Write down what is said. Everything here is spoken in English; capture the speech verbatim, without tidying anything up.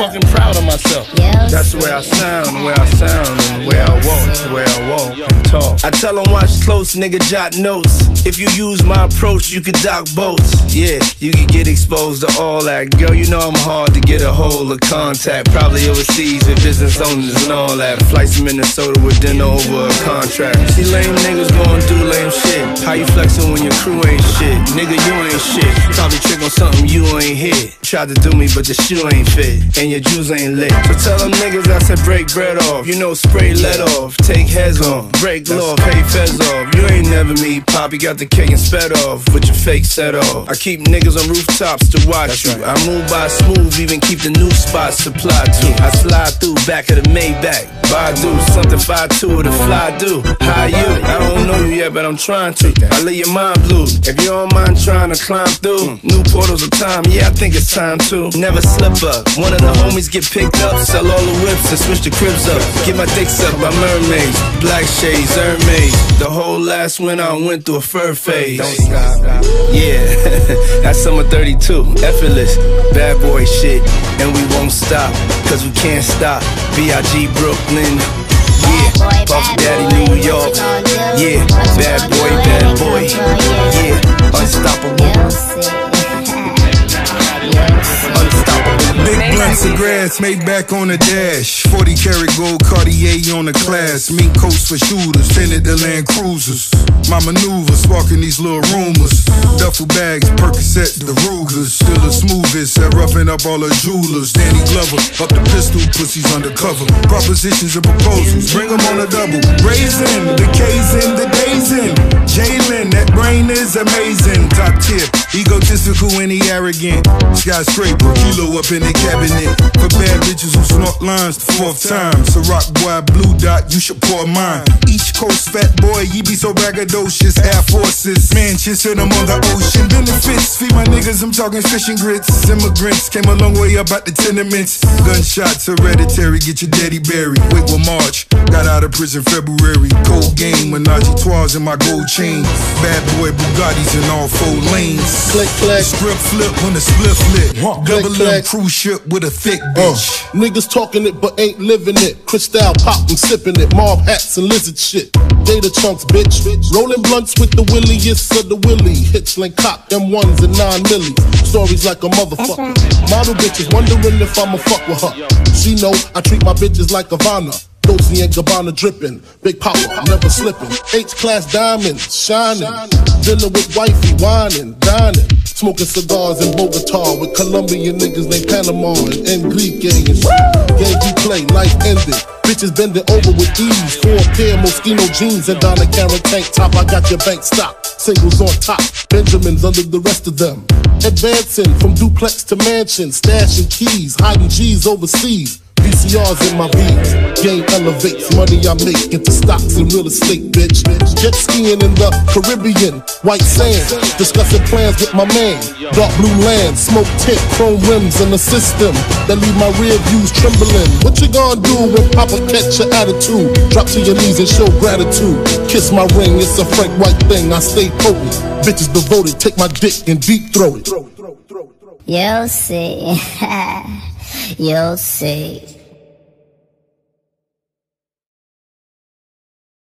fucking proud of myself. That's the way I sound, the way I sound, and the way I walk, the way I walk and talk. I tell them watch close, nigga, jot notes. If you use my approach, you could dock boats. Yeah, you can get exposed to all that. Girl, you know I'm hard to get a hold of contact. Probably overseas with business owners and all that. Flights to Minnesota with dinner over a contract. See lame niggas gon' do lame shit. How you flexin' when your crew ain't shit? Nigga, you ain't shit. Probably trick on something you ain't hit. Tried to do me, but the shoe ain't fit, and your juice ain't lit. So tell them niggas I said break bread off. You know spray lead off, take heads off, break law, pay feds off. You ain't never me, Poppy got the cake and sped off with your fake set off. I keep niggas on rooftops to watch you. I move by smooth, even keep the new spots supplied to. I slide through back of the Maybach. Badu, something five two with a fly do. How you? I don't know you yet, but I'm trying to. I leave your mind blue. If you don't mind trying to climb through new portals of time, yeah, I think it's time to. Never slip up. One of the homies get picked up, sell all the whips and switch the cribs up. Get my dicks up by mermaids, black shades, Hermes. The whole last winter I went through a fur phase. Don't stop. Yeah, that's summer thirty-two. Effortless, bad boy shit, and we won't stop, cause we can't stop. B I G Brooklyn. Yeah, Puff Daddy New York. Yeah, bad boy, bad boy. Yeah, unstoppable. Big blunts of grass made back on the dash. forty karat gold Cartier on the class. Mink coats for shooters, tinted the Land Cruisers. My maneuvers sparking these little rumors. Duffel bags, Percocet, the Rugers. Still the smoothest at roughing up all the jewelers. Danny Glover, up the pistol, pussies undercover. Propositions and proposals, bring them on a double. Brazen, the K's in, the days in. Jalen, that brain is amazing. Top tier, egotistical and he arrogant. Skyscraper, kilo up in the cabinet. For bad bitches who snort lines the fourth time. Ciroc boy, blue dot, you should pour mine. East Coast fat boy, ye be so braggadocious. Air Forces, Manchester, I'm on the ocean. Benefits, feed my niggas, I'm talking fish and grits. Immigrants came a long way up out the tenements. Gunshots hereditary, get your daddy buried. Wait till March, got out of prison February. Cold game, Menage a trois in my gold chain. Bad boy Bugattis in all four lanes. Click, click. Strip flip on the split flip. Double M cruise ship with a thick bitch. Uh, niggas talking it but ain't living it. Cristal pop, I'm sipping it. Mob hats and lizard shit. Data chunks, bitch. Rolling blunts with the williest of the willy. Hitchling cock, M ones and nine milli. Stories like a motherfucker. Model bitches wondering if I'ma fuck with her. She know I treat my bitches like Havana. Dolce and Gabbana dripping, big power, never slipping. H-class diamonds, shining. Dinner with wifey, whining, dining. Smoking cigars in Bogota with Colombian niggas named Panama and Enrique and shit. Game you play, life ended. Bitches bending over with ease. Four pair Moschino jeans and Donna Karan tank top. I got your bank stock. Singles on top, Benjamins under the rest of them. Advancing from duplex to mansion, stashing keys, hiding G's overseas. V C Rs in my V's. Game elevates, money I make into stocks and real estate, bitch. Jet skiing in the Caribbean, white sand. Discussing plans with my man. Dark blue land, smoke tint, chrome rims in the system that leave my rear views trembling. What you gonna do when Papa catch your attitude? Drop to your knees and show gratitude. Kiss my ring, it's a Frank White thing. I stay potent. Bitches devoted, take my dick and deep throat it. You'll see. You'll see.